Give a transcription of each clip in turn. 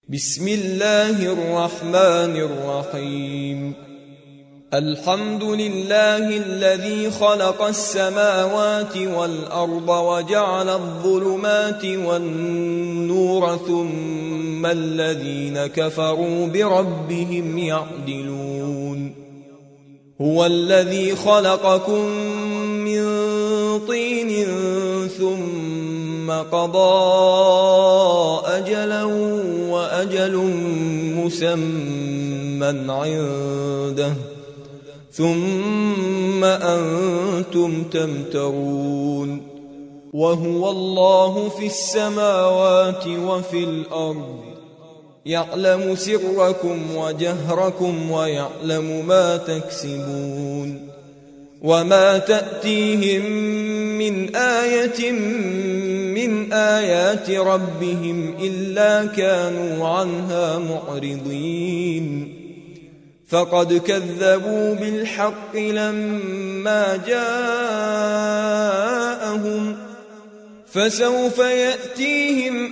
بسم الله الرحمن الرحيم. الحمد لله الذي خلق السماوات والأرض وجعل الظلمات والنور ثم الذين كفروا بربهم يعدلون. هو الذي خلقكم من طين ثم قضى أجلا وأجل مسمى عنده ثم أنتم تمترون. وهو الله في السماوات وفي الأرض يعلم سركم وجهركم ويعلم ما تكسبون. وما تأتيهم من آية من آيات ربهم إلا كانوا عنها معرضين. فقد كذبوا بالحق لما جاءهم فسوف يأتيهم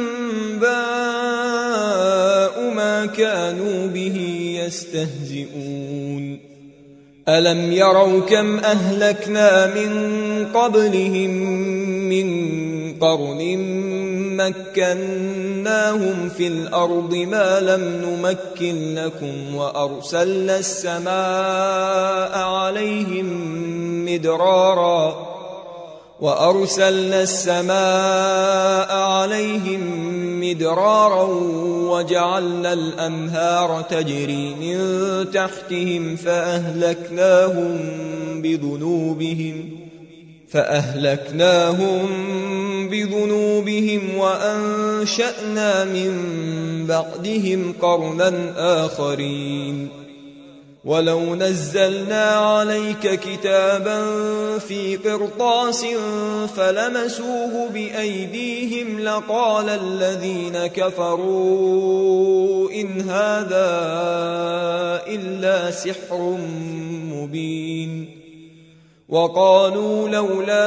أنباء ما كانوا به يستهزئون. ألم يروا كم أهلكنا من قبلهم من قرن مكناهم في الأرض ما لم نمكن لكم وأرسلنا السماء عليهم مدرارا وجعلنا الأنهار تجري من تحتهم فأهلكناهم بذنوبهم وأنشأنا من بعدهم قرنا آخرين. ولو نزلنا عليك كتابا في قرطاس فلمسوه بأيديهم لقال الذين كفروا إن هذا إلا سحر مبين. وقالوا لولا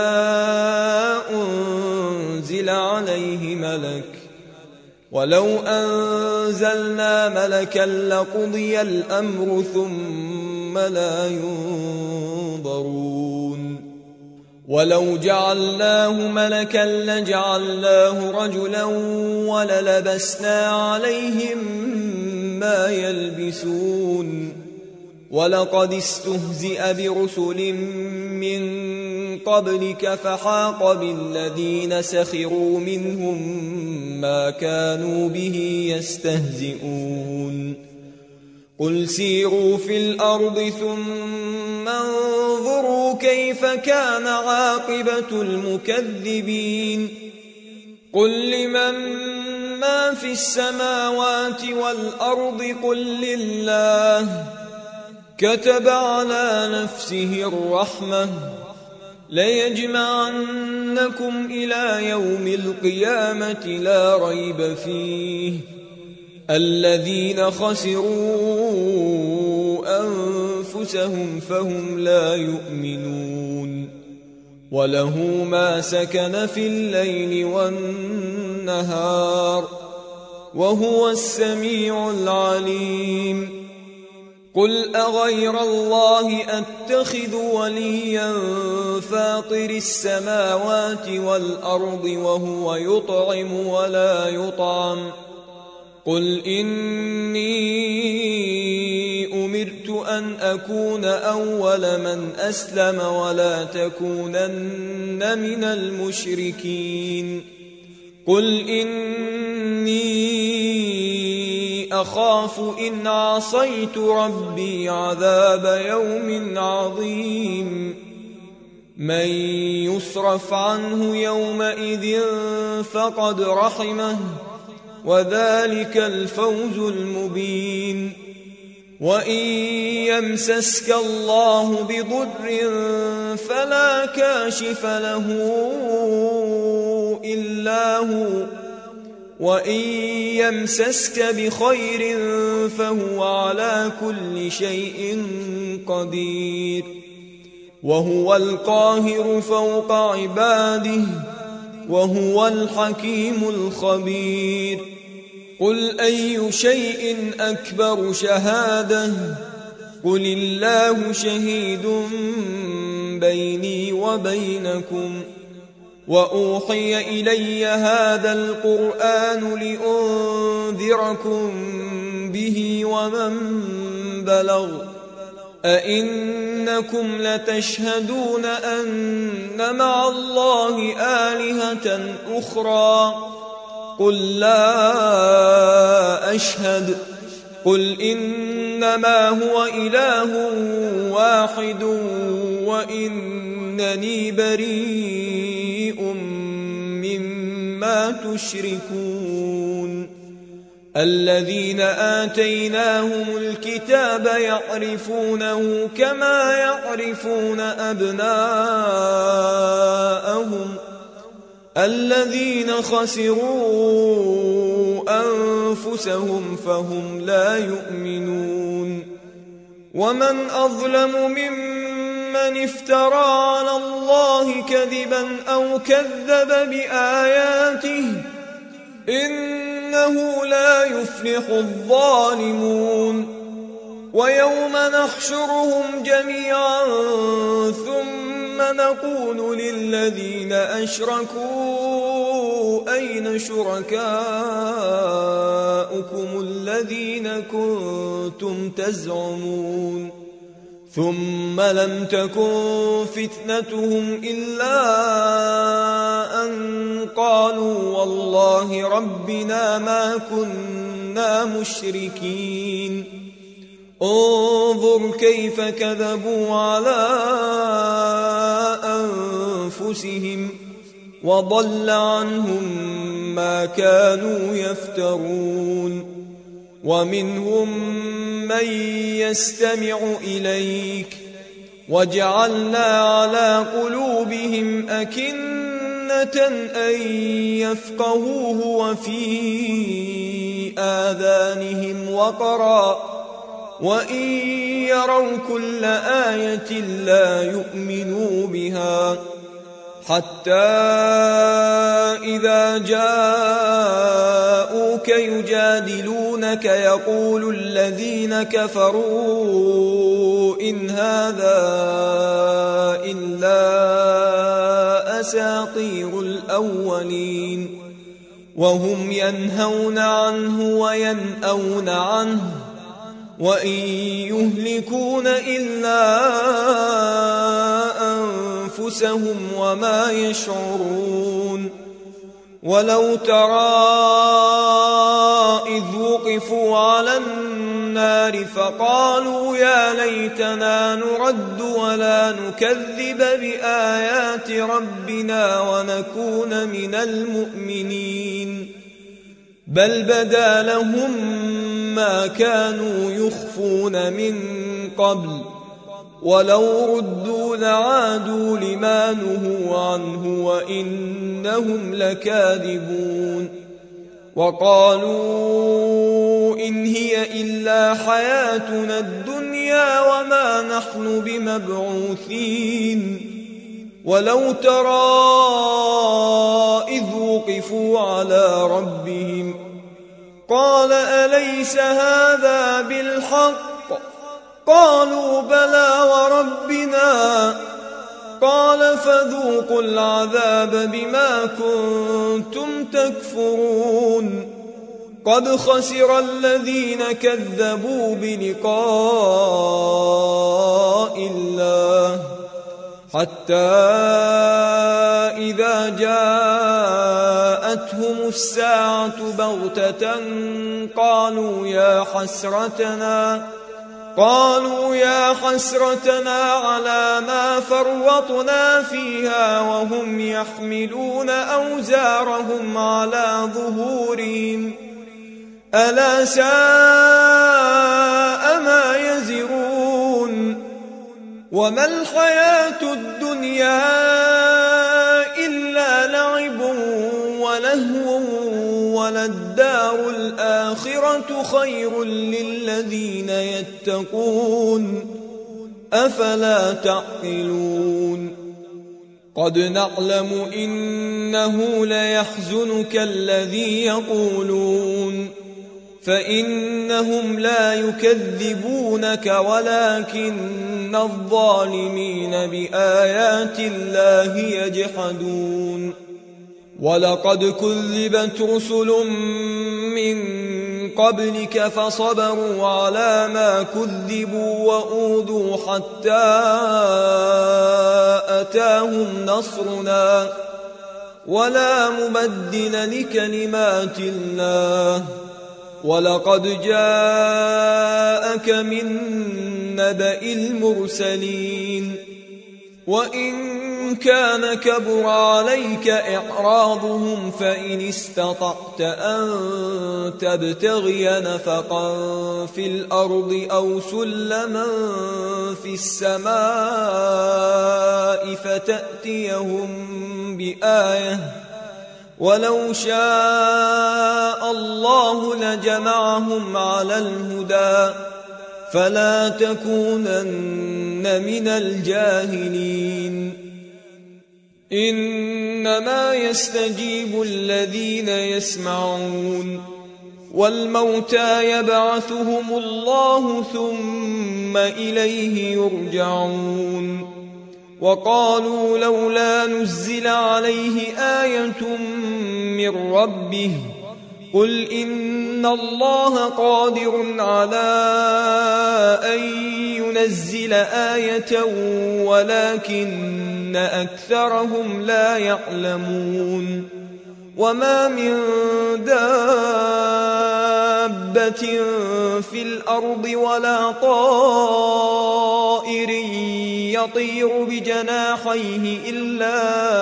أنزل عليه ملك ولو أنزلنا ملكا لقضي الأمر ثم لا ينظرون. ولو جعلناه ملكا لجعلناه رجلا وللبسنا عليهم ما يلبسون. ولقد استهزئ برسل من قبلك فحاق بالذين سخروا منهم ما كانوا به يستهزئون. قل سيروا في الأرض ثم انظروا كيف كان عاقبة المكذبين. قل لمن ما في السماوات والأرض قل لله كتب على نفسه الرحمة ليجمعنكم إلى يوم القيامة لا ريب فيه. الذين خسروا أنفسهم فهم لا يؤمنون. وله ما سكن في الليل والنهار وهو السميع العليم. قل أغير الله أتخذ وليا فاطر السماوات والأرض وهو يطعم ولا يطعم. قل إني أمرت أن أكون أول من أسلم ولا تكونن من المشركين. قل إني أخاف إن عصيت ربي عذاب يوم عظيم. من يصرف عنه يومئذ فقد رحمه وذلك الفوز المبين. وإن يمسسك الله بضر فلا كاشف له إلا هو وإن يمسسك بخير فهو على كل شيء قدير. وهو القاهر فوق عباده وهو الحكيم الخبير. قل أي شيء أكبر شهادة قل الله شهيد بيني وبينكم وأوحي إلي هذا القرآن لأنذركم به ومن بلغ أئنكم لتشهدون أن مع الله آلهة أخرى قل لا أشهد قل إنما هو إله واحد وإنني بريء مما تشركون الذين آتيناهم الكتاب يعرفونه كما يعرفون أبناءهم الذين خسروا أنفسهم فهم لا يؤمنون ومن أظلم ممن افترى على الله كذبا أو كذب بآياته إنه لا يفلح الظالمون ويوم نحشرهم جميعا ثم نقول للذين أشركوا أين شركاؤكم الذين كنتم تزعمون ثم لم تكن فتنتهم إلا أن قالوا والله ربنا ما كنا مشركين انظر كيف كذبوا على أنفسهم وضل عنهم ما كانوا يفترون ومنهم من يستمع إليك وجعلنا على قلوبهم أكنة أن يفقهوه وفي آذانهم وقرا وإن يروا كل آية لا يؤمنوا بها حتى إذا جاءوك يجادلونك يقول الذين كفروا إن هذا إلا أساطير الأولين وهم ينهون عنه وينأون عنه وإن يهلكون إلا أنفسهم وما يشعرون ولو ترى إذ وقفوا على النار فقالوا يا ليتنا نرد ولا نكذب بآيات ربنا ونكون من المؤمنين بل بدا لهم ما كانوا يخفون من قبل ولو ردوا لعادوا لما نهوا عنه وإنهم لكاذبون وقالوا إن هي إلا حياتنا الدنيا وما نحن بمبعوثين ولو ترى إذ وقفوا على ربهم قال أليس هذا بالحق قالوا بلى وربنا قال فذوقوا العذاب بما كنتم تكفرون قد خسر الذين كذبوا بلقاء الله حتى إذا جاءتهم الساعة بغتة قالوا يا حسرتنا على ما فرطنا فيها وهم يحملون أوزارهم على ظهورهم ألا ساء ما يزرون وما الحياة الدنيا إلا لعب ولهو وللدار الآخرة خير للذين يتقون أفلا تعقلون قد نعلم إنه ليحزنك الذي يقولون فإنهم لا يكذبونك ولكن الظالمين بآيات الله يجحدون ولقد كذبت رسل من قبلك فصبروا على ما كذبوا وأوذوا حتى أتاهم نصرنا ولا مبدل لكلمات الله ولقد جاءك من نبأ المرسلين وإن كان كبر عليك إعراضهم فإن استطعت أن تبتغي نفقا في الأرض أو سلما في السماء فتأتيهم بآية ولو شاء الله لجمعهم على الهدى فلا تكونن من الجاهلين إنما يستجيب الذين يسمعون والموتى يبعثهم الله ثم إليه يرجعون وقالوا لولا نزل عليه آية من ربه قل إن الله قادر على أن ينزل آية ولكن أكثرهم لا يعلمون وما من دابة في الأرض ولا طائر يطير بجناحيه إلا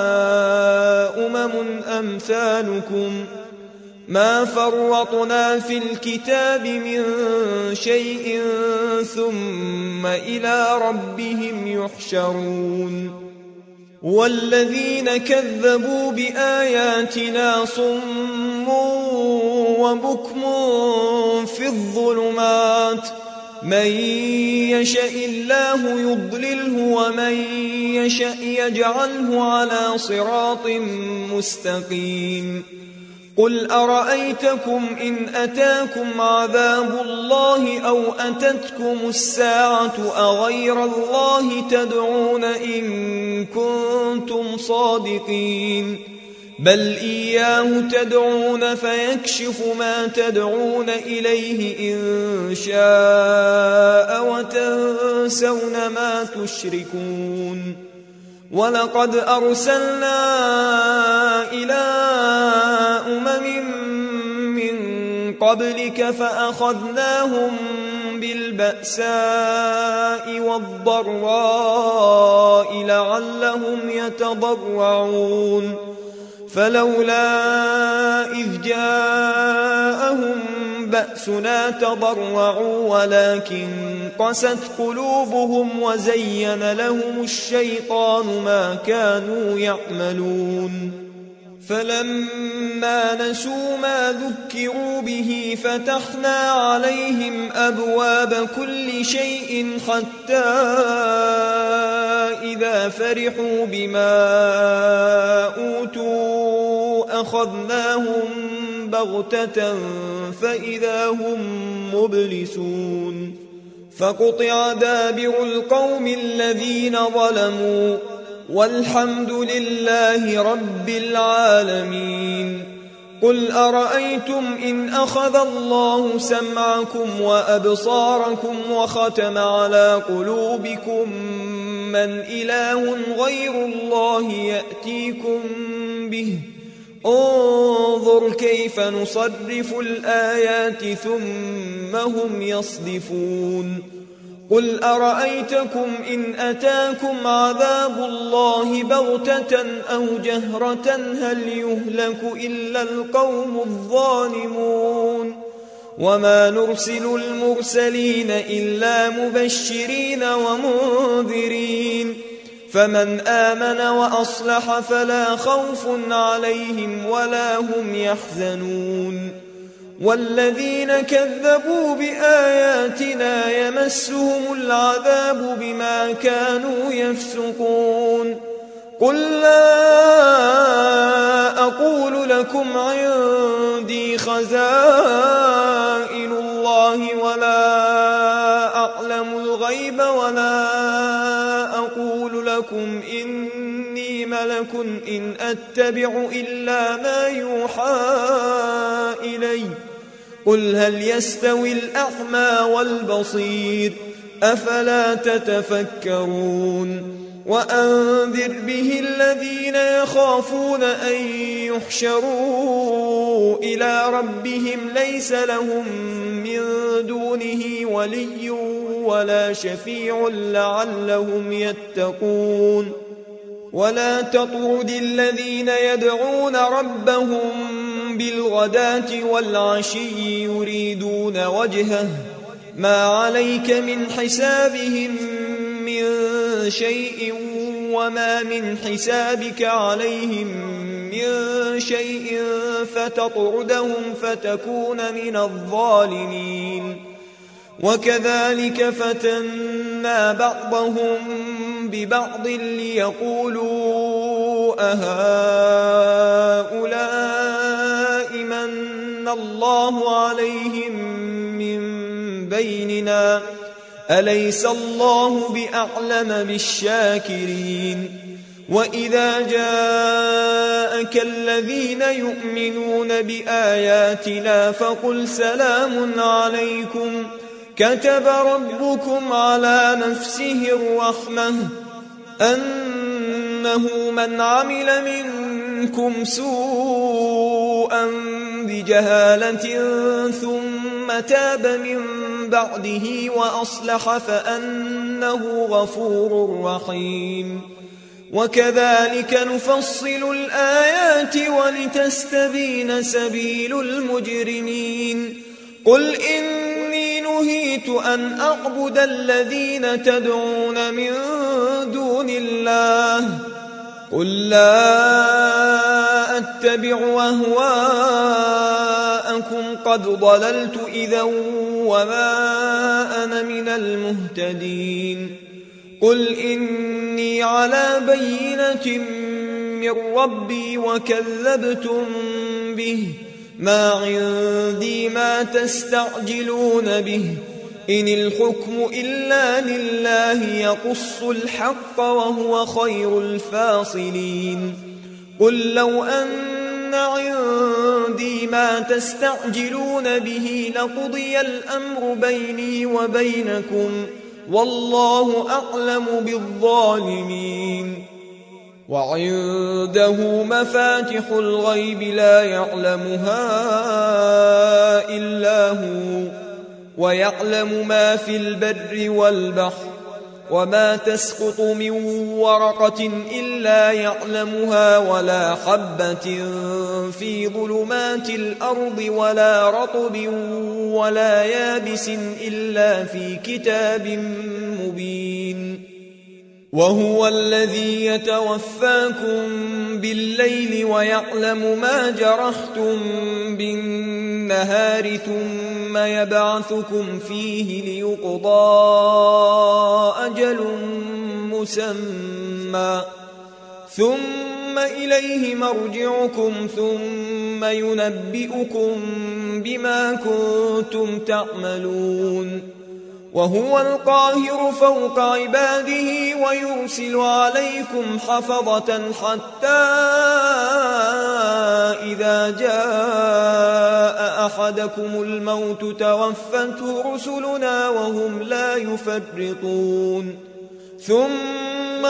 أمثالكم ما فرطنا في الكتاب من شيء ثم إلى ربهم يحشرون والذين كذبوا بآياتنا صم وبكم في الظلمات من يشاء الله يضلله ومن يشاء يجعله على صراط مستقيم قل أرأيتكم إن أتاكم عذاب الله أو أتتكم الساعة أغير الله تدعون إن كنتم صادقين بل إياه تدعون فيكشف ما تدعون إليه إن شاء وتنسون ما تشركون ولقد أرسلنا إلى من قبلك فأخذناهم بالبأساء والضراء لعلهم يتضرعون فلولا إذ جاءهم بأسنا تضرعوا ولكن قست قلوبهم وزين لهم الشيطان ما كانوا يعملون فلما نسوا ما ذكروا به فتحنا عليهم أبواب كل شيء حتى إذا فرحوا بما أوتوا أخذناهم بغتة فإذا هم مبلسون فقطع دابر القوم الذين ظلموا والحمد لله رب العالمين قل أرأيتم إن أخذ الله سمعكم وأبصاركم وختم على قلوبكم من إله غير الله يأتيكم به انظر كيف نصرف الآيات ثم هم يصدفون قل أرأيتكم إن أتاكم عذاب الله بغتة أو جهرة هل يهلك إلا القوم الظالمون وما نرسل المرسلين إلا مبشرين ومنذرين فمن آمن وأصلح فلا خوف عليهم ولا هم يحزنون والذين كذبوا بآياتنا يمسهم العذاب بما كانوا يفسقون قل لا أقول لكم عندي خزائن الله ولا أعلم الغيب ولا أقول لكم إني ملك إن أتبع إلا ما يوحى إلي قل هل يستوي الأعمى والبصير أفلا تتفكرون وأنذر به الذين يخافون أن يحشروا إلى ربهم ليس لهم من دونه ولي ولا شفيع لعلهم يتقون ولا تطرد الذين يدعون ربهم بالغداة والعشي يريدون وجهه ما عليك من حسابهم من شيء وما من حسابك عليهم من شيء فتطردهم فتكون من الظالمين وكذلك فتنا بعضهم ببعض ليقولوا أهؤلاء من الله عليهم من بيننا أليس الله بأعلم بالشاكرين وإذا جاءك الذين يؤمنون بآياتنا فقل سلام عليكم كتب ربكم على نفسه الرحمة أنه من عمل منكم سوءا بجهالة ثم تاب من بعده وأصلح فأنه غفور رحيم وكذلك نفصل الآيات ولتستبين سبيل المجرمين قل إني نهيت أن أعبد الذين تدعون من دون الله قل لا أتبع أهواءكم قد ضللت إذا وما أنا من المهتدين قل إني على بينة من ربي وكذبتم به ما عندي ما تستعجلون به إن الحكم إلا لله يقص الحق وهو خير الفاصلين قل لو أن عندي ما تستعجلون به لقضي الأمر بيني وبينكم والله أعلم بالظالمين وعنده مفاتح الغيب لا يعلمها إلا هو ويعلم ما في البر والبحر وما تسقط من ورقة إلا يعلمها ولا حبة في ظلمات الأرض ولا رطب ولا يابس إلا في كتاب مبين وهو الذي يتوفاكم بالليل ويعلم ما جرحتم بالنهار ثم يبعثكم فيه ليقضى أجل مسمى ثم إليه مرجعكم ثم ينبئكم بما كنتم تعملون وهو القاهر فوق عباده ويرسل عليكم حفظة حتى إذا جاء أحدكم الموت توفته رسلنا وهم لا يفرطون ثم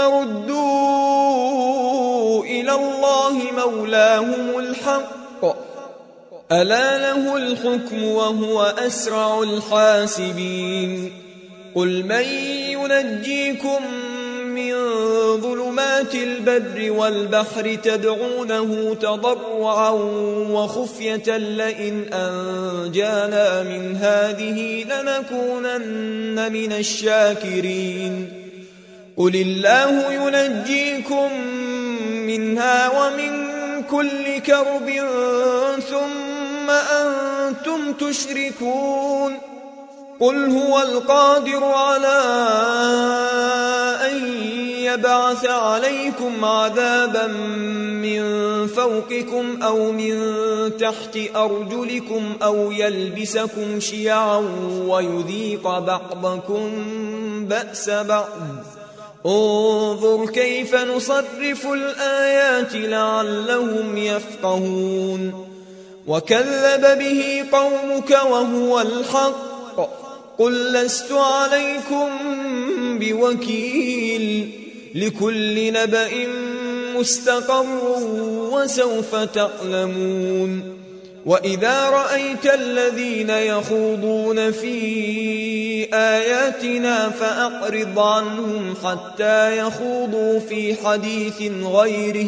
ردوا إلى الله مولاهم الحق ألا له الحكم وهو أسرع الحاسبين قل من ينجيكم من ظلمات البر والبحر تدعونه تضرعا وخفية لئن أنجانا من هذه لنكونن من الشاكرين قل الله ينجيكم منها ومن كل كرب ثم أنتم تشركون قل هو القادر على أن يبعث عليكم عذابا من فوقكم أو من تحت أرجلكم أو يلبسكم شيعا ويذيق بعضكم بأس بعض. انظر كيف نصرف الآيات لعلهم يفقهون. وكذب به قومك وهو الحق قل لست عليكم بوكيل لكل نبأ مستقر وسوف تعلمون. وإذا رأيت الذين يخوضون في آياتنا فأعرض عنهم حتى يخوضوا في حديث غيره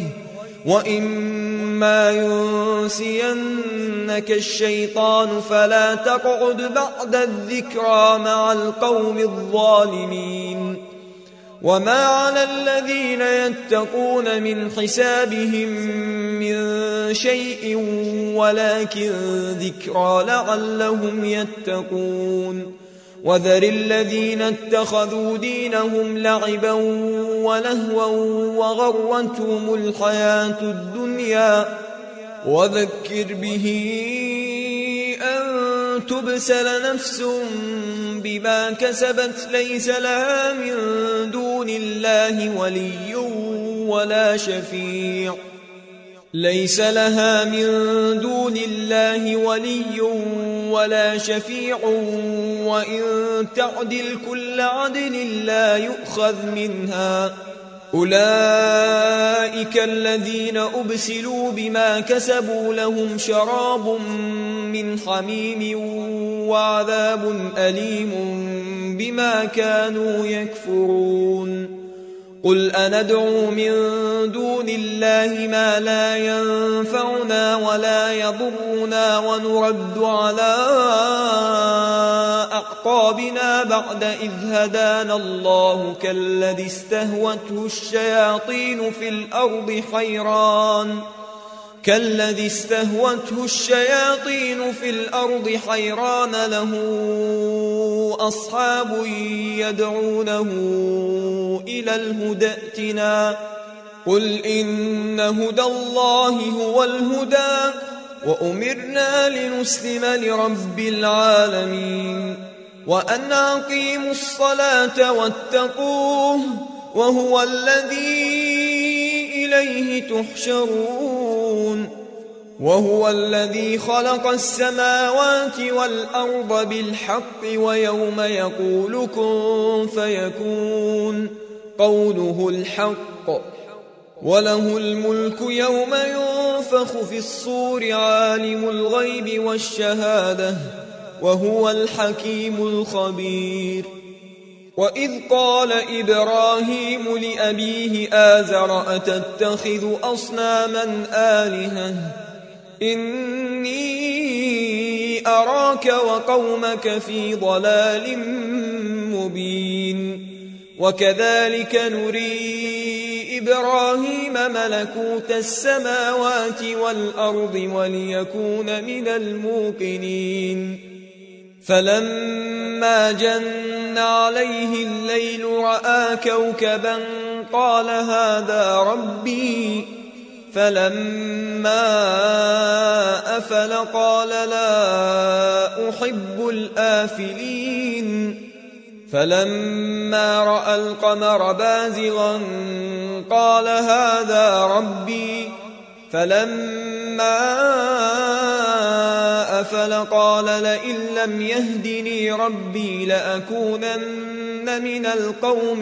وإما ينسينك الشيطان فلا تقعد بعد الذكرى مع القوم الظالمين. وما على الذين يتقون من حسابهم من شيء ولكن ذكرى لعلهم يتقون. وذر الذين اتخذوا دينهم لعبا ولهوا وغرتهم الحياة الدنيا وذكر به أن تبسل نفس بما كسبت ليس لها من دون الله ولي ولا شفيع ولا شفيع وإن تعدل كل عدل لا يؤخذ منها. أولئك الذين أبسلوا بما كسبوا لهم شراب من حميم وعذاب أليم بما كانوا يكفرون. قل أندعو من دون الله ما لا ينفعنا ولا يضرنا ونرد على أعقابنا بعد إذ هدانا الله كالذي استهوته الشياطين في الأرض حيران له أصحاب يدعونه إلى الهدى ائتنا. قل إن هدى الله هو الهدى وأمرنا لنسلم لرب العالمين وأن أقيموا الصلاة واتقوه وهو الذي إليه تحشرون. وهو الذي خلق السماوات والأرض بالحق ويوم يقول كن فيكون قوله الحق وله الملك يوم ينفخ في الصور عالم الغيب والشهادة وهو الحكيم الخبير. وإذ قال إبراهيم لأبيه آزر أتتخذ أصناما آلهة إني أراك وقومك في ضلال مبين. وكذلك نري إبراهيم ملكوت السماوات والأرض وليكون من الموقنين. فلما جن عليه الليل رأى كوكبا قال هذا ربي فلما أفل قال لا أحب الآفلين. فلما رأى القمر بازغا قال هذا ربي فلما أفل قال لئن لم يهدني ربي لأكونن من القوم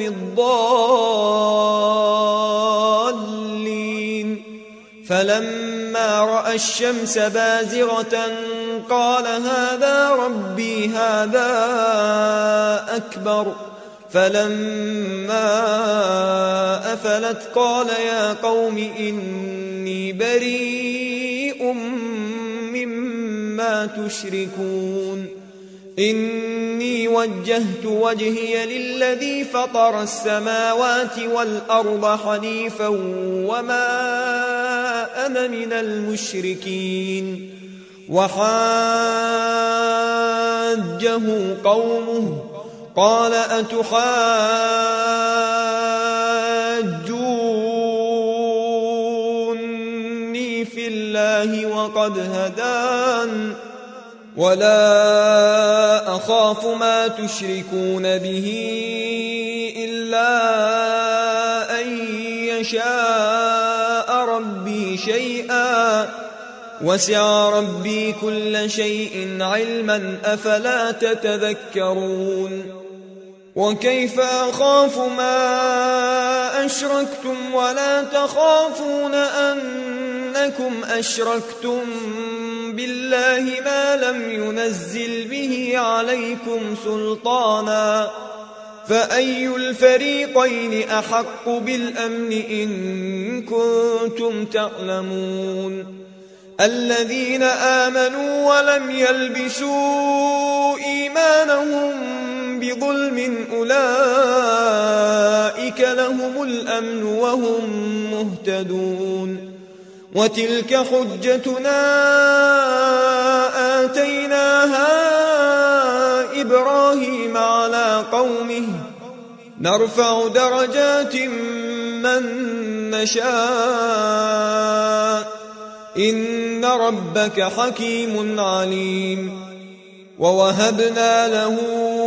الضالين. فلما رأى الشمس بازغة قال هذا ربي هذا أكبر. فلما أفلت قال يا قوم إني بريء مما تشركون. إني وجهت وجهي للذي فطر السماوات والأرض حنيفا وما أنا من المشركين. وحاجه قومه قال أتحاجوني يحاجوني في الله وقد هدان ولا أخاف ما تشركون به إلا أن يشاء ربي شيئا وسع ربي كل شيء علما أفلا تتذكرون وكيف أخاف ما أشركتم ولا تخافون أنكم أشركتم بالله ما لم ينزل به عليكم سلطانا فأي الفريقين أحق بالأمن إن كنتم تعلمون الذين آمنوا ولم يلبسوا إيمانهم بظلم أولئك لهم الأمن وهم مهتدون وتلك حجتنا آتيناها إبراهيم على قومه نرفع درجات من نشاء إن ربك حكيم عليم ووهبنا له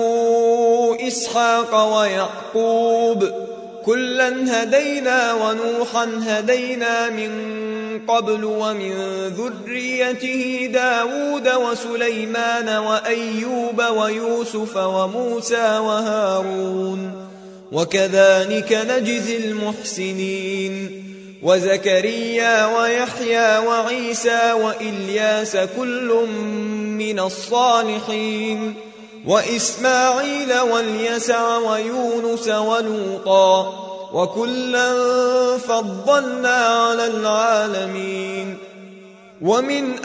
إسحاق ويعقوب كلا هدينا ونوحا هدينا من قبل ومن ذريته داود وسليمان وأيوب ويوسف وموسى وهارون وكذلك نجزي المحسنين وزكريا ويحيى وعيسى وإلياس كل من الصالحين وإسماعيل واليسع ويونس ولوطا وكلا فضلنا على العالمين ومن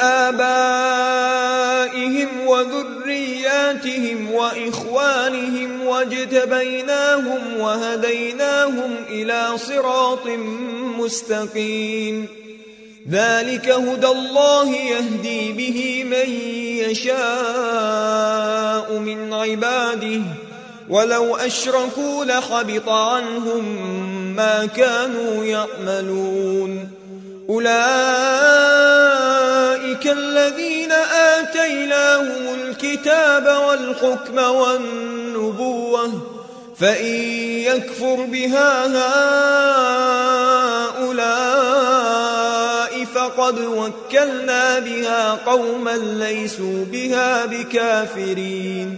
آبائهم وذرياتهم وإخوانهم واجتبيناهم وهديناهم إلى صراط مستقيم ذلك هدى الله يهدي به من يشاء من عباده ولو أشركوا لحبط عنهم ما كانوا يعملون أولئك الذين آتيناهم الكتاب والحكم والنبوة فإن يكفر بها هؤلاء فقد وكلنا بها قوما ليسوا بها بكافرين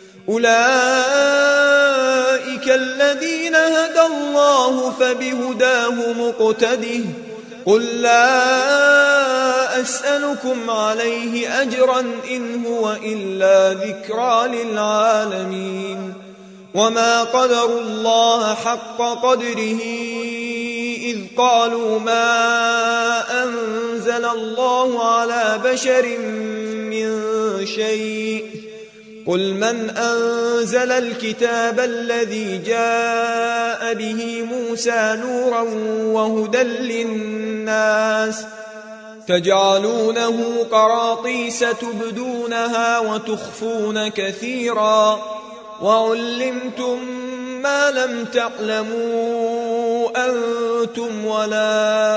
أولئك الذين هدى الله فبهداه مقتده قل لا أسألكم عليه أجرا إن هو إلا ذكرى للعالمين وما قدروا الله حق قدره إذ قالوا ما أنزل الله على بشر من شيء قل من أنزل الكتاب الذي جاء به موسى نورا وهدى للناس تجعلونه قراطيس تبدونها وتخفون كثيرا وعلمتم ما لم تعلموا أنتم ولا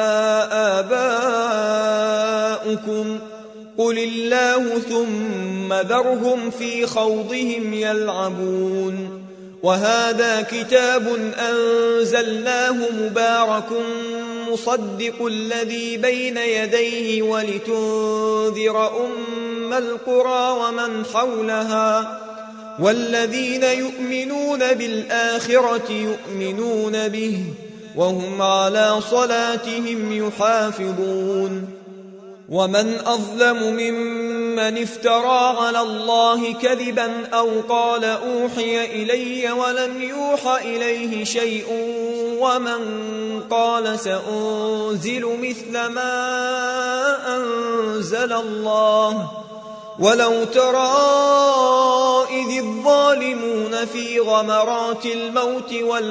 آباؤكم قل الله ثم ذرهم في خوضهم يلعبون وهذا كتاب أنزلناه مبارك مصدق الذي بين يديه ولتنذر أم القرى ومن حولها والذين يؤمنون بالآخرة يؤمنون به وهم على صلاتهم يحافظون ومن أظلم ممن افترى على الله كذبا أو قال أوحي إلي ولم يوحى إليه شيء ومن قال سأنزل مثل ما أنزل الله ولو ترى إذ الظالمون في غمرات الموت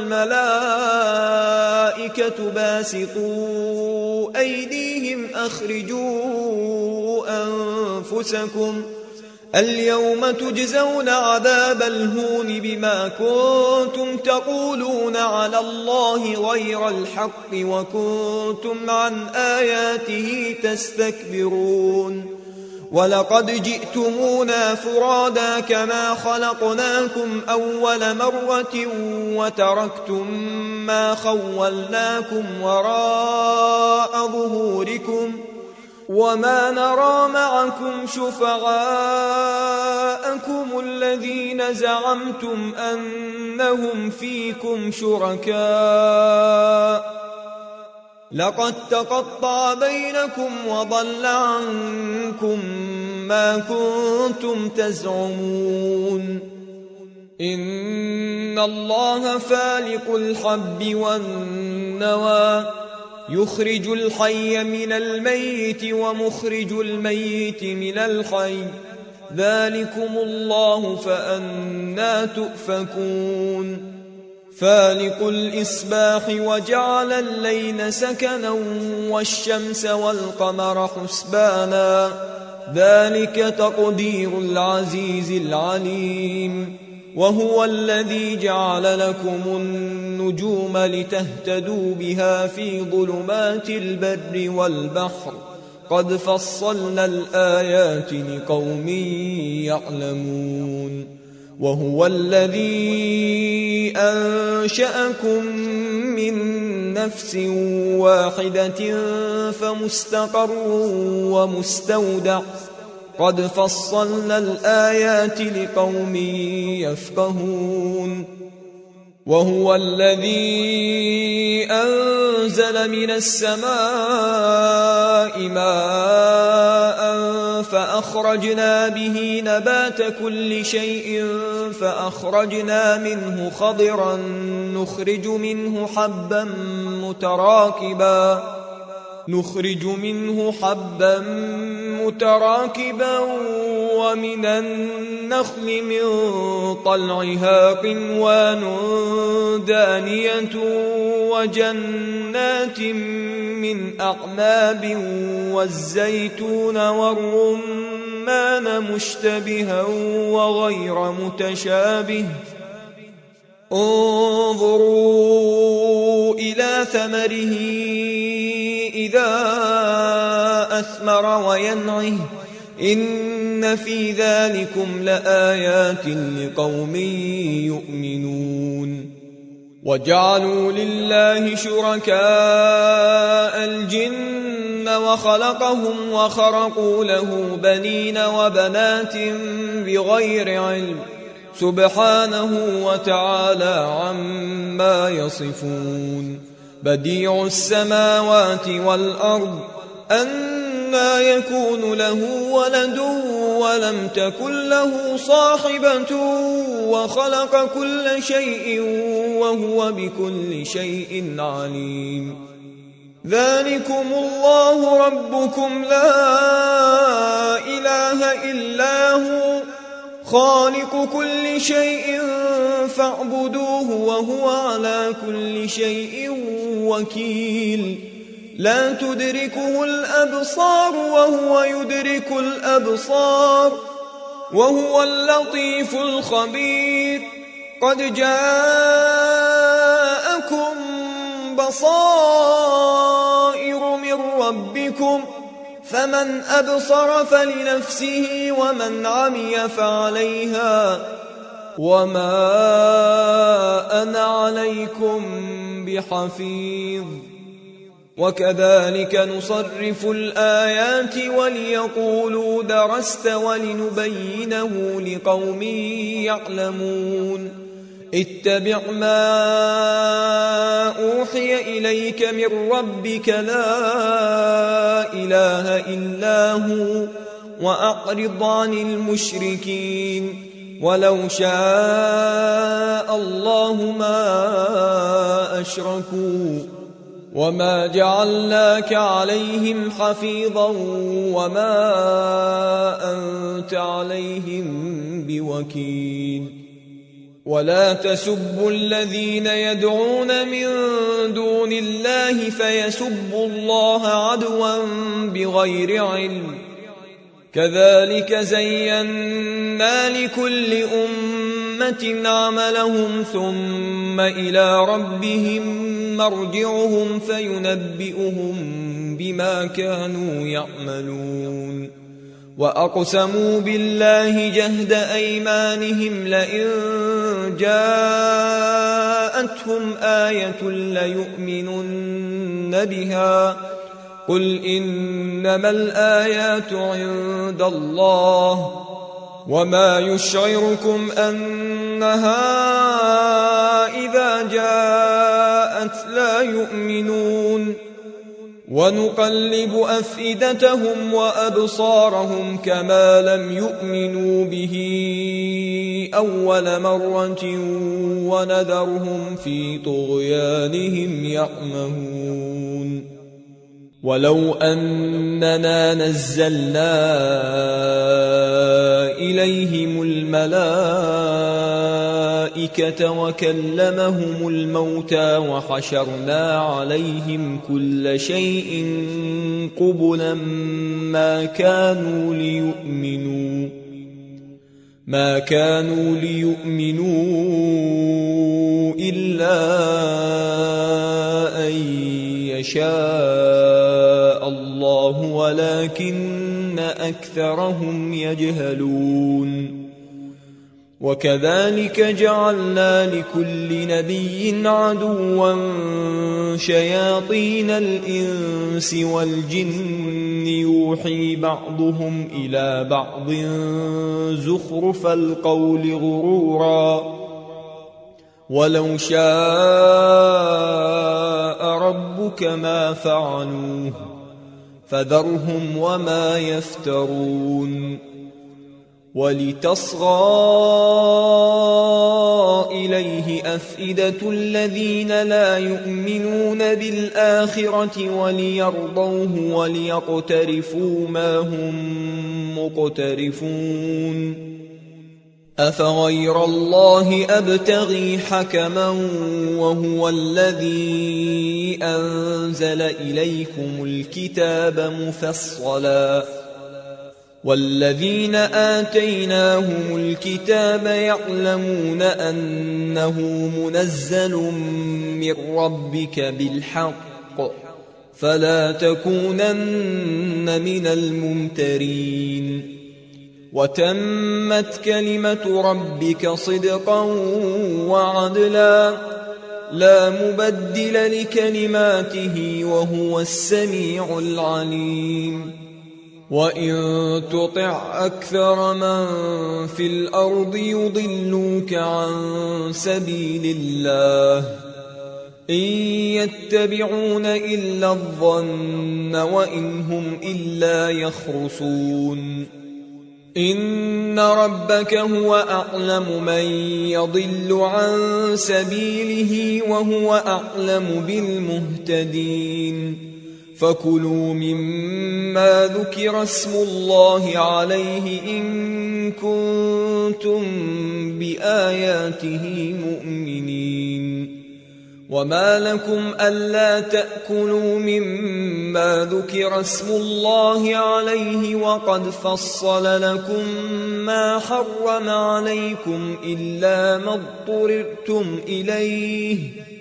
والملائكة باسطوا أيديهم اليوم تجزون عذاب الهون بما كنتم تقولون على الله غير الحق وكنتم عن آياته تستكبرون ولقد جئتمونا فرادا كما خلقناكم أول مرة وتركتم ما خولناكم وراء ظهوركم وما نرى معكم شفعاءكم الذين زعمتم أنهم فيكم شركاء لقد تقطع بينكم وضل عنكم ما كنتم تزعمون إن الله فالق الحب والنوى يخرج الحي من الميت ومخرج الميت من الحي ذلكم الله فأنى تؤفكون فالق الإصباح وجعل الليل سكنا والشمس والقمر حسبانا ذلك تقدير العزيز العليم وهو الذي جعل لكم النجوم لتهتدوا بها في ظلمات البر والبحر قد فصلنا الآيات لقوم يعلمون وهو الذي أنشأكم من نفس واحدة فمستقر ومستودع قد فصلنا الآيات لقوم يفقهون وهو الذي أنزل من السماء ماء فأخرجنا به نبات كل شيء فأخرجنا منه خضرا نخرج منه حبا متراكبا ومن النخل من طلعها قنوان دانية وجنات من أعناب والزيتون والرمان مشتبها وغير متشابه انظروا إلى ثمره إذا أثمر وينعه إن في ذلكم لآيات لقوم يؤمنون وجعلوا لله شركاء الجن وخلقهم وخرقوا له بنين وبنات بغير علم سبحانه وتعالى عما يصفون بديع السماوات والأرض أنى يكون له ولد ولم تكن له صاحبة وخلق كل شيء وهو بكل شيء عليم ذلكم الله ربكم لا إله إلا هو خالق كل شيء فاعبدوه وهو على كل شيء وكيل لا تدركه الأبصار وهو يدرك الأبصار وهو اللطيف الخبير قد جاءكم بصائر من ربكم فمن أبصر فلنفسه ومن عمي فعليها وما أنا عليكم بحفيظ وكذلك نصرف الآيات وليقولوا درست ولنبينه لقوم يعلمون اتبع ما أوحي إليك من ربك لا إله إلا هو وأعرض عن المشركين ولو شاء الله ما أشركوا وما جعلناك عليهم حفيظا وما أنت عليهم بوكيل ولا تسبوا الذين يدعون من دون الله فيسبوا الله عدوا بغير علم كذلك زينا لكل أمة عملهم ثم إلى ربهم مرجعهم فينبئهم بما كانوا يعملون وأقسموا بالله جهد أيمانهم لئن جاءتهم آية ليؤمنن بها قل إنما الآيات عند الله وما يشعركم أنها إذا جاءت لا يؤمنون ونقلب أفئدتهم وأبصارهم كما لم يؤمنوا به أول مرة ونذرهم في طغيانهم يعمهون ولو أننا نزلنا إليهم الملائكة وكلمهم الموتى وحشرنا عليهم كل شيء قبلا ما كانوا ليؤمنوا إلا أن يشاء الله ولكن أكثرهم يجهلون وكذلك جعلنا لكل نبي عدوا شياطين الإنس والجن يوحي بعضهم إلى بعض زخرف القول غرورا ولو شاء ربك ما فعلوه فذرهم وما يفترون ولتصغى إليه أفئدة الذين لا يؤمنون بالآخرة وليرضوه وليقترفوا ما هم مقترفون أفغير الله أبتغي حكما وهو الذي أنزل إليكم الكتاب مفصلا والذين آتيناهم الكتاب يعلمون أنه منزل من ربك بالحق فلا تكونن من الممترين وتمت كلمة ربك صدقا وعدلا لا مبدل لكلماته وهو السميع العليم وإن تطع أكثر من في الأرض يضلوك عن سبيل الله إن يتبعون إلا الظن وإن هم إلا يخرصون إن ربك هو أعلم من يضل عن سبيله وهو أعلم بالمهتدين فكلوا مما ذكر اسم الله عليه إن كنتم بآياته مؤمنين وما لكم ألا تأكلوا مما ذكر اسم الله عليه وقد فصل لكم ما حرم عليكم إلا ما اضطررتم إليه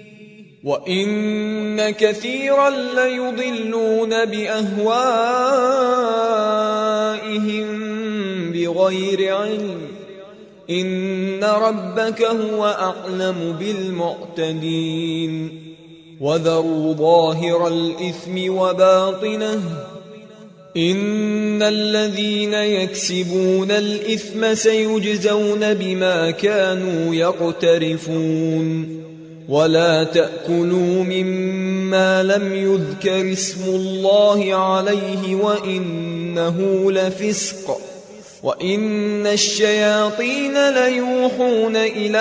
وإن كثيرا ليضلون بأهوائهم بغير علم إن ربك هو أعلم بالمعتدين وذروا ظاهر الإثم وباطنه إن الذين يكسبون الإثم سيجزون بما كانوا يقترفون ولا تأكلوا مما لم يذكر اسم الله عليه وإنه لفسق وإن الشياطين ليوحون إلى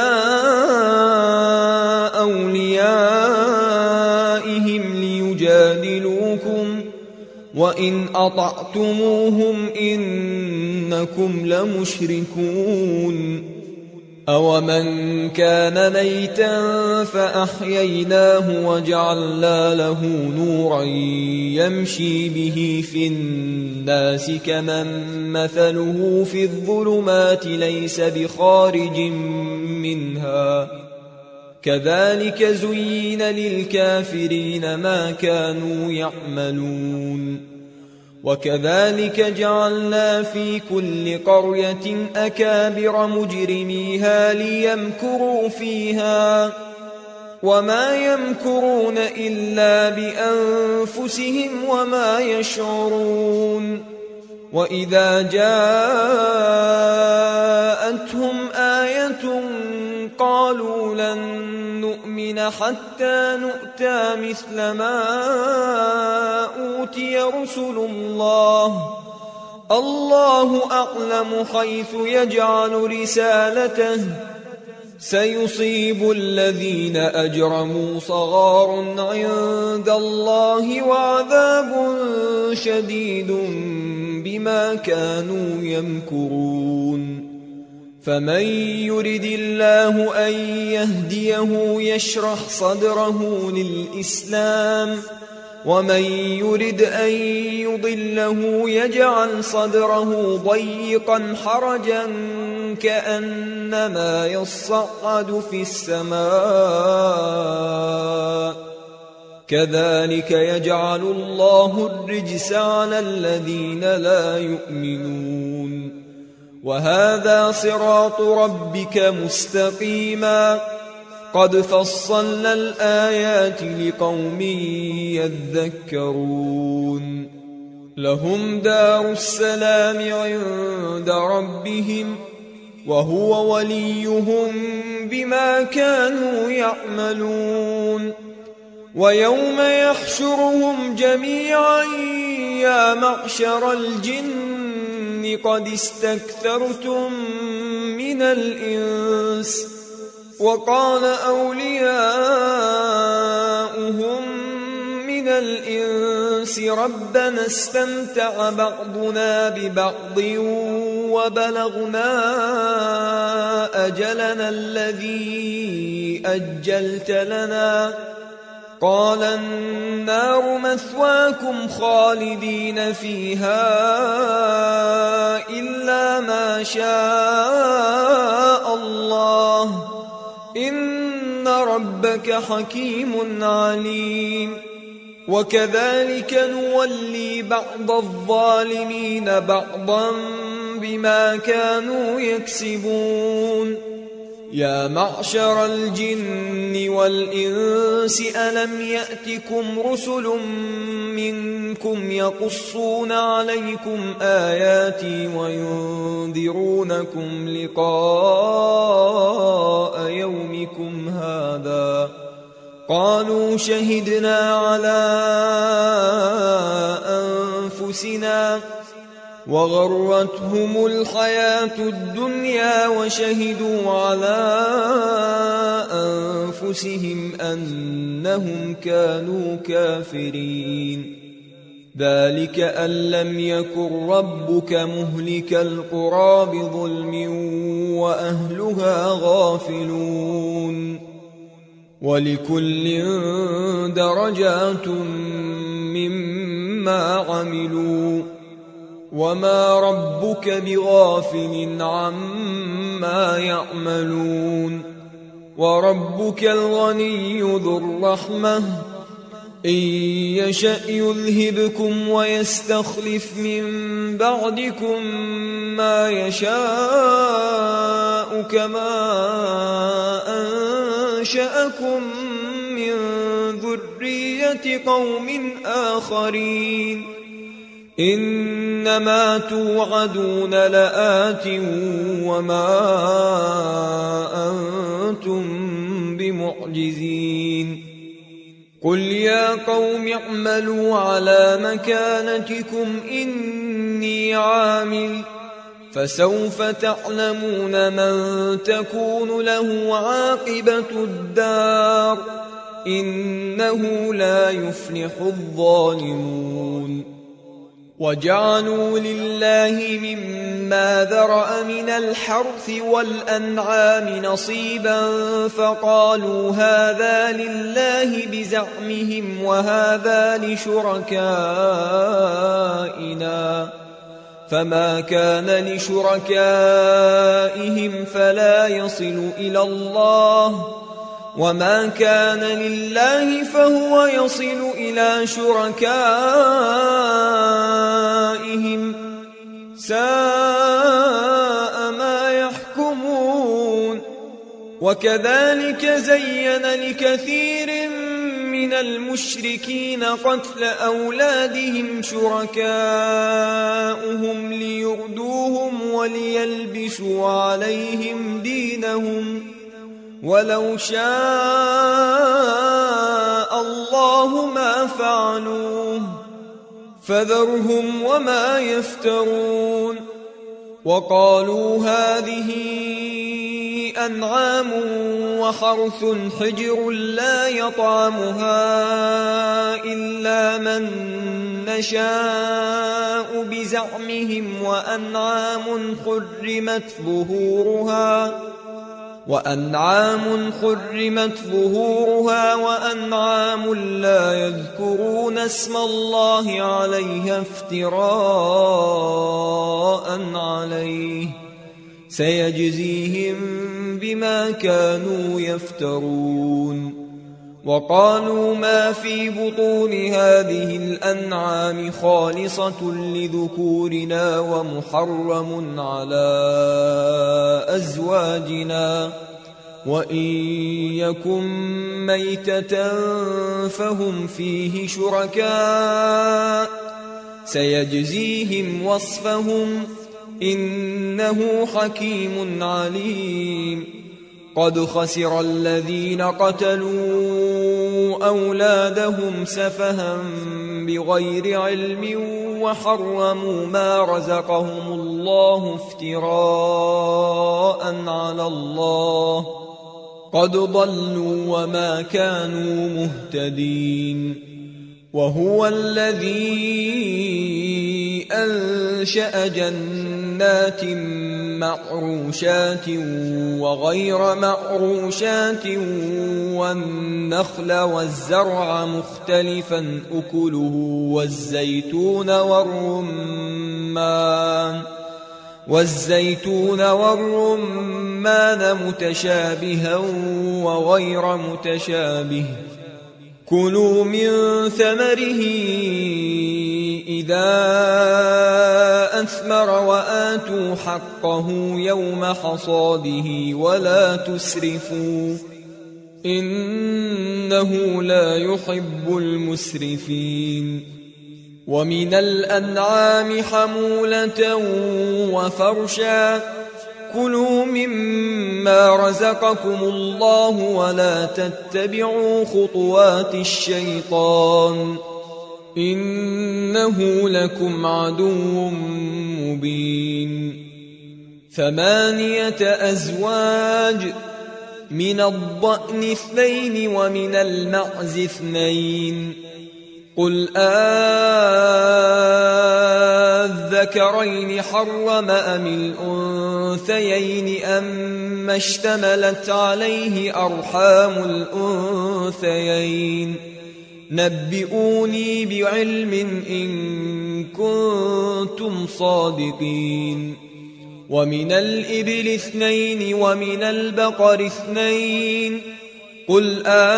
أوليائهم ليجادلوكم وإن أطعتموهم إنكم لمشركون أَوَمَنْ كَانَ مَيْتًا فَأَحْيَيْنَاهُ وَجَعَلْنَا لَهُ نُورًا يَمْشِي بِهِ فِي النَّاسِ كَمَنْ مَثَلُهُ فِي الظُّلُمَاتِ لَيْسَ بِخَارِجٍ مِنْهَا كَذَلِكَ زُيِّنَ لِلْكَافِرِينَ مَا كَانُوا يَعْمَلُونَ وَكَذَلِكَ جَعَلْنَا فِي كُلِّ قَرْيَةٍ أَكَابِرَ مُجْرِمِيهَا لِيَمْكُرُوا فِيهَا وَمَا يَمْكُرُونَ إِلَّا بِأَنفُسِهِمْ وَمَا يَشْعُرُونَ وَإِذَا جَاءَتْهُمْ آيَةٌ قَالُوا لَن نُّؤْمِنَ حَتَّى نُؤْتَىٰ مِثْلَ مَا أُوتِيَ رُسُلُ اللَّهُ أَعْلَمُ حَيْثُ يَجْعَلُ رِسَالَتَهُ سَيُصِيبُ الَّذِينَ أَجْرَمُوا صَغَارٌ عِندَ اللَّهِ وَعَذَابٌ شَدِيدٌ بِمَا كَانُوا يَمْكُرُونَ فَمَن يُرِدِ اللَّهُ أَن يَهْدِيَهُ يَشْرَحْ صَدْرَهُ لِلْإِسْلَامِ وَمَن يُرِدْ أَن يُضِلَّهُ يَجْعَلْ صَدْرَهُ ضَيِّقًا حَرَجًا كَأَنَّمَا يَصَّعَّدُ فِي السَّمَاءِ كَذَلِكَ يَجْعَلُ اللَّهُ الرِّجْسَ عَلَى الَّذِينَ لَا يُؤْمِنُونَ وَهَذَا صِرَاطُ رَبِّكَ مُسْتَقِيمًا قَدْ فَصَّلْنَا الْآيَاتِ لِقَوْمٍ يَذَّكَّرُونَ لَهُمْ دَارُ السَّلَامِ عِندَ رَبِّهِمْ وَهُوَ وَلِيُّهُم بِمَا كَانُوا يَعْمَلُونَ وَيَوْمَ يَحْشُرُهُمْ جَمِيعًا يَا مَعْشَرَ الْجِنِّ قد استكثرتم من الإنس وقال أولياؤهم من الإنس ربنا استمتع بعضنا ببعض وبلغنا أجلنا الذي أجلت لنا قال النار مثواكم خالدين فيها إلا ما شاء الله إن ربك حكيم عليم وكذلك نولي بعض الظالمين بعضا بما كانوا يكسبون يا معشر الجن والإنس ألم يأتكم رسل منكم يقصون عليكم آياتي وينذرونكم لقاء يومكم هذا قالوا شهدنا على أنفسنا وغرتهم الحياة الدنيا وشهدوا على أنفسهم أنهم كانوا كافرين ذلك أن لم يكن ربك مهلك القرى بظلم وأهلها غافلون ولكل درجات مما عملوا وما ربك بغافل عما يعملون وربك الغني ذو الرحمة إن يشأ يذهبكم ويستخلف من بعدكم ما يشاء كما أنشأكم من ذرية قوم آخرين إنما توعدون لآت وما أنتم بمعجزين قل يا قوم اعملوا على مكانتكم إني عامل فسوف تعلمون من تكون له عاقبة الدار إنه لا يفلح الظالمون وجعلوا لله مما ذرأ من الحرث والأنعام نصيبا فقالوا هذا لله بزعمهم وهذا لشركائنا فما كان لشركائهم فلا يصل إلى الله وما كان لله فهو يصل إلى شركائهم ساء ما يحكمون. وكذلك زين لكثير من المشركين قتل أولادهم شركاؤهم ليردوهم وليلبسوا عليهم دينهم ولو شاء الله ما فعلوه فذرهم وما يفترون. وقالوا هذه أنعام وحرث حجر لا يطعمها إلا من نشاء بزعمهم وأنعام حرمت ظهورها وأنعام لا يذكرون اسم الله عليها افتراء عليه سيجزيهم بما كانوا يفترون. وقالوا ما في بطون هذه الأنعام خالصة لذكورنا ومحرم على أزواجنا وإن يكن ميتة فهم فيه شركاء سيجزيهم وصفهم إنه حكيم عليم. قد خسر الذين قتلوا أولادهم سفها بغير علم وحرموا ما رزقهم الله افتراء على الله قد ضلوا وما كانوا مهتدين. وهو الذي أنشأ جنات معروشات وغير معروشات والنخل والزرع مختلفا أكله والزيتون والرمان متشابها وغير متشابه كلوا من ثمره إذا أثمر وآتوا حقه يوم حصاده ولا تسرفوا إنه لا يحب المسرفين. ومن الأنعام حمولة وفرشا كلوا مما رزقكم الله ولا تتبعوا خطوات الشيطان إنه لكم عدو مبين. 8 أزواج من الضأن 2 ومن المعز 2 قل الذكرين حرم أم الأنثيين أما اشتملت عليه أرحام الأنثيين نبئوني بعلم إن كنتم صادقين. ومن الإبل 2 ومن البقر 2 قل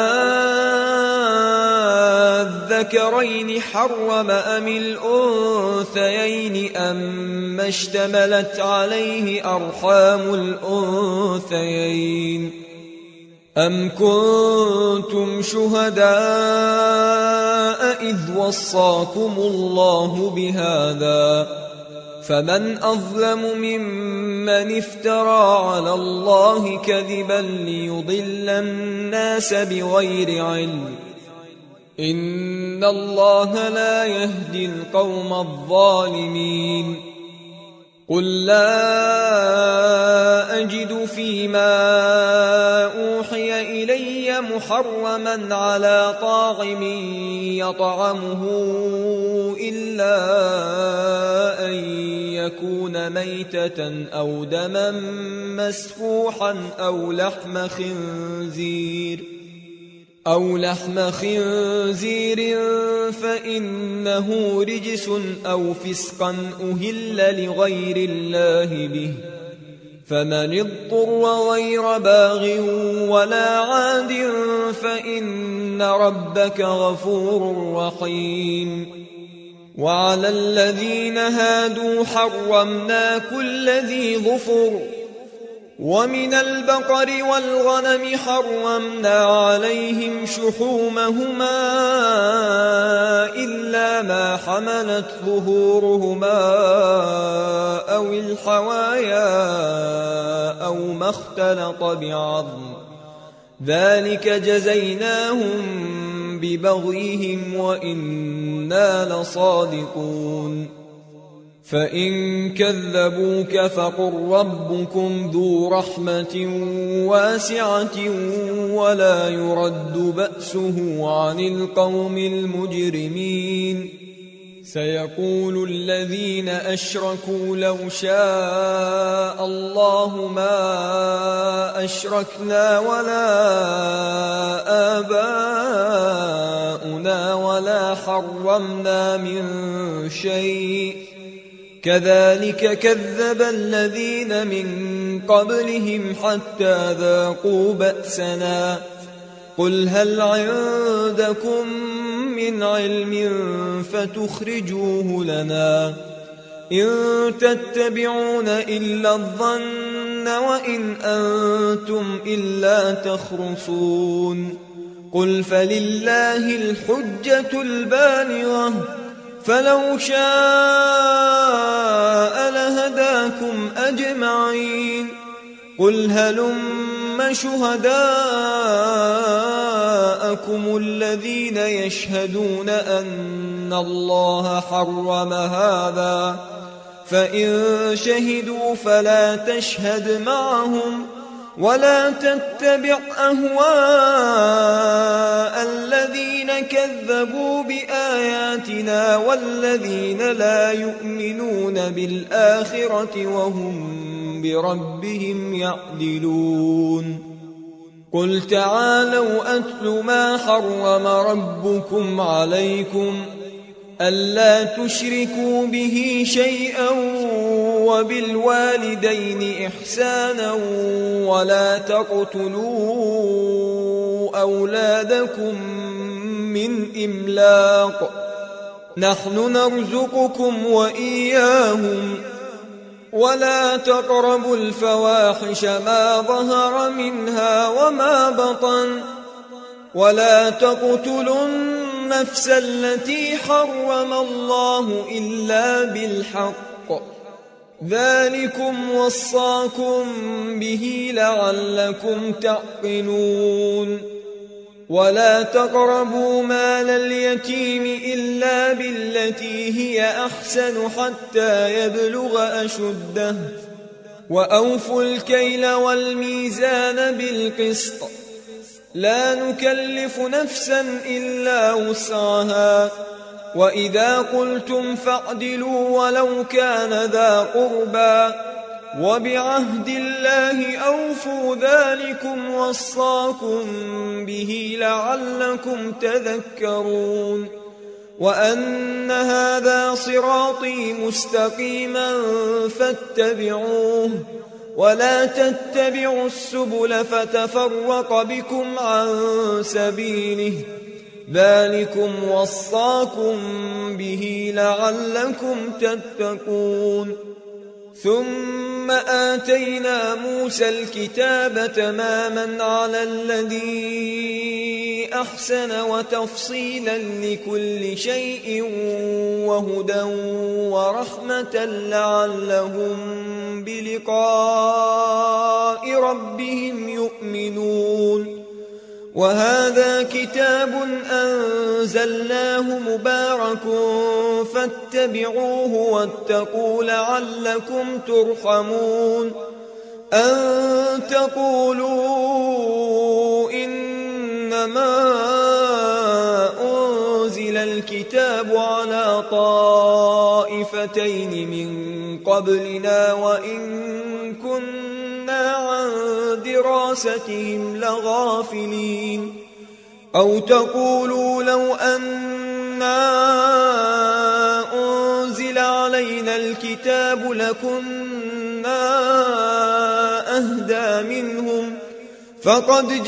الذكرين حرم أم الأنثيين أما اشتملت عليه أرحام الأنثيين أم كنتم شهداء إذ وصاكم الله بهذا فمن أظلم ممن افترى على الله كذبا ليضل الناس بغير علم إن الله لا يهدي القوم الظالمين. قل لا أجد فيما أوحي إلي محرما على طاعم يطعمه إلا أن يكون ميتة أو دما مسفوحا أو لحم خنزير فإنه رجس أو فسقا أهل لغير الله به، فمن اضطر غير باغ ولا عاد فإن ربك غفور رحيم. وعلى الذين هادوا حرمنا كل ذي ظفر، ومن البقر والغنم حرمنا عليهم شحومهما إلا ما حملت ظهورهما أو الحوايا أو ما اختلط بعظم، ذلك جزيناهم ببغيهم وإنا لصادقون. فإن كذبوك فقل ربكم ذو رحمة واسعة ولا يرد بأسه عن القوم المجرمين. سيقول الذين أشركوا لو شاء الله ما أشركنا ولا آباؤنا ولا حرمنا من شيء كذلك كذب الذين من قبلهم حتى ذاقوا بأسنا. قل هل عندكم من علم فتخرجوه لنا؟ إن تتبعون إلا الظن وإن أنتم إلا تخرصون. قل فلله الحجة البالغة، فلو شاء لهداكم أجمعين. قل هلم شهداءكم الذين يشهدون أن الله حرم هذا، فإن شهدوا فلا تشهد معهم ولا تتبع أهواء الذين كذبوا بآياتنا والذين لا يؤمنون بالآخرة وهم بربهم يعدلون. قل تعالوا أتل ما حرم ربكم عليكم ألا تشركوا به شيئا وبالوالدين إحسانا ولا تقتلوا أولادكم من إملاق، نحن نرزقكم وإياهم، ولا تقربوا الفواحش ما ظهر منها وما بطن، ولا تقتلوا النفس التي حرم الله إلا بالحق، ذلكم وصاكم به لعلكم تعقلون. ولا تقربوا مال اليتيم إلا بالتي هي أحسن حتى يبلغ أشده، وأوفوا الكيل والميزان بالقسط، لا نكلف نفسا إلا وسعها، وإذا قلتم فاعدلوا ولو كان ذا قربى، وبعهد الله أوفوا، ذلكم وصاكم به لعلكم تذكرون. وأن هذا صراطي مستقيما فاتبعوه، ولا تتبعوا السبل فتفرق بكم عن سبيله، ذلكم وصاكم به لعلكم تتقون. ثم آتينا موسى الكتاب تماما على الذي أحسن وتفصيلا لكل شيء وهدى ورحمة لعلهم بلقاء ربهم يؤمنون. وهذا كتاب أنزلناه مبارك فاتبعوه واتقوا لعلكم ترحمون أن تقولوا إنما أنزل الكتاب على طائفتين من قبلنا وإن كنا عن دراستهم لغافلين أو تقولوا لو أنا أنزل علينا الكتاب لكنا أهدى منهم فقد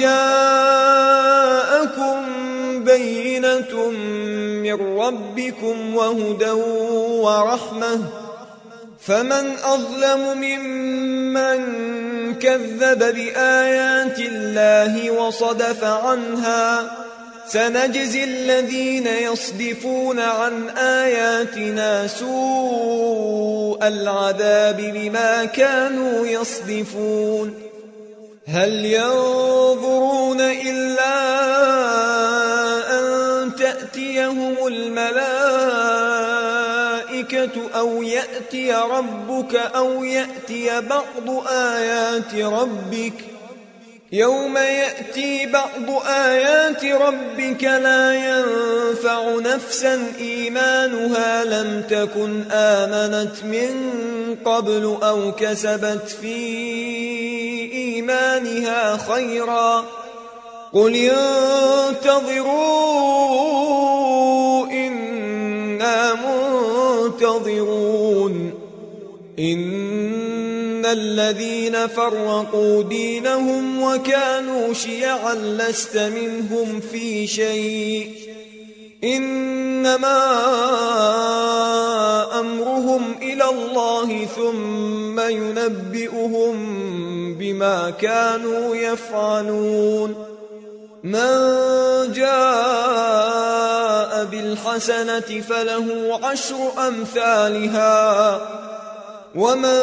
جاءكم بينة من ربكم وهدى ورحمة فمن أظلم ممن كذب بآيات الله وصدف عنها سنجزي الذين يصدفون عن آياتنا سوء العذاب بما كانوا يصدفون هل ينظرون إلا أن تأتيهم الملائكة أو يأتي ربك أو يأتي بعض آيات ربك يوم يأتي بعض آيات ربك لا ينفع نفسا إيمانها لم تكن آمنت من قبل أو كسبت في إيمانها خيرا قل انتظروا إنا منتظرون إن الذين فرقوا دينهم وكانوا شيعا لست منهم في شيء إنما أمرهم إلى الله ثم ينبئهم بما كانوا يفعلون من جاء بالحسنة فله 10 أمثالها ومن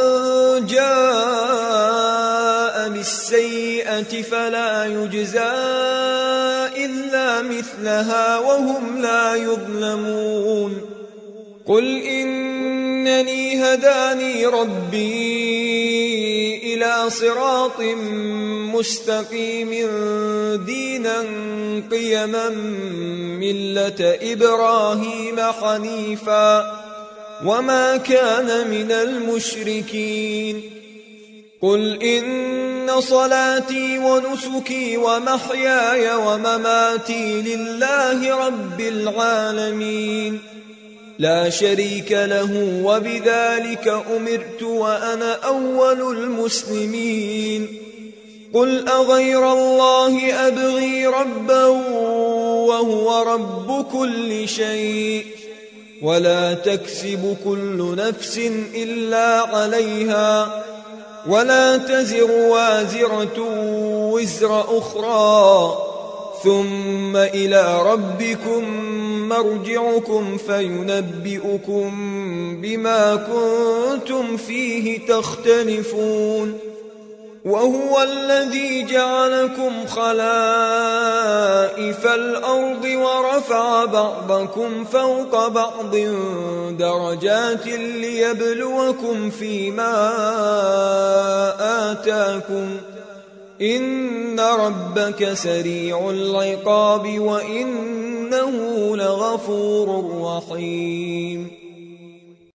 جاء بالسيئة فلا يجزى إلا مثلها وهم لا يظلمون قل إنني هداني ربي إلى صراط مستقيم دينا قيما ملة إبراهيم حنيفا وما كان من المشركين قل إن صلاتي ونسكي ومحياي ومماتي لله رب العالمين لا شريك له وبذلك أمرت وأنا أول المسلمين قل أغير الله أبغي ربا وهو رب كل شيء ولا تكسب كل نفس إلا عليها ولا تزر وازرة وزر أخرى ثم إلى ربكم مرجعكم فينبئكم بما كنتم فيه تختلفون وهو الذي جعلكم خلائف الأرض ورفع بعضكم فوق بعض درجات ليبلوكم فيما آتاكم إن ربك سريع العقاب وإنه لغفور رحيم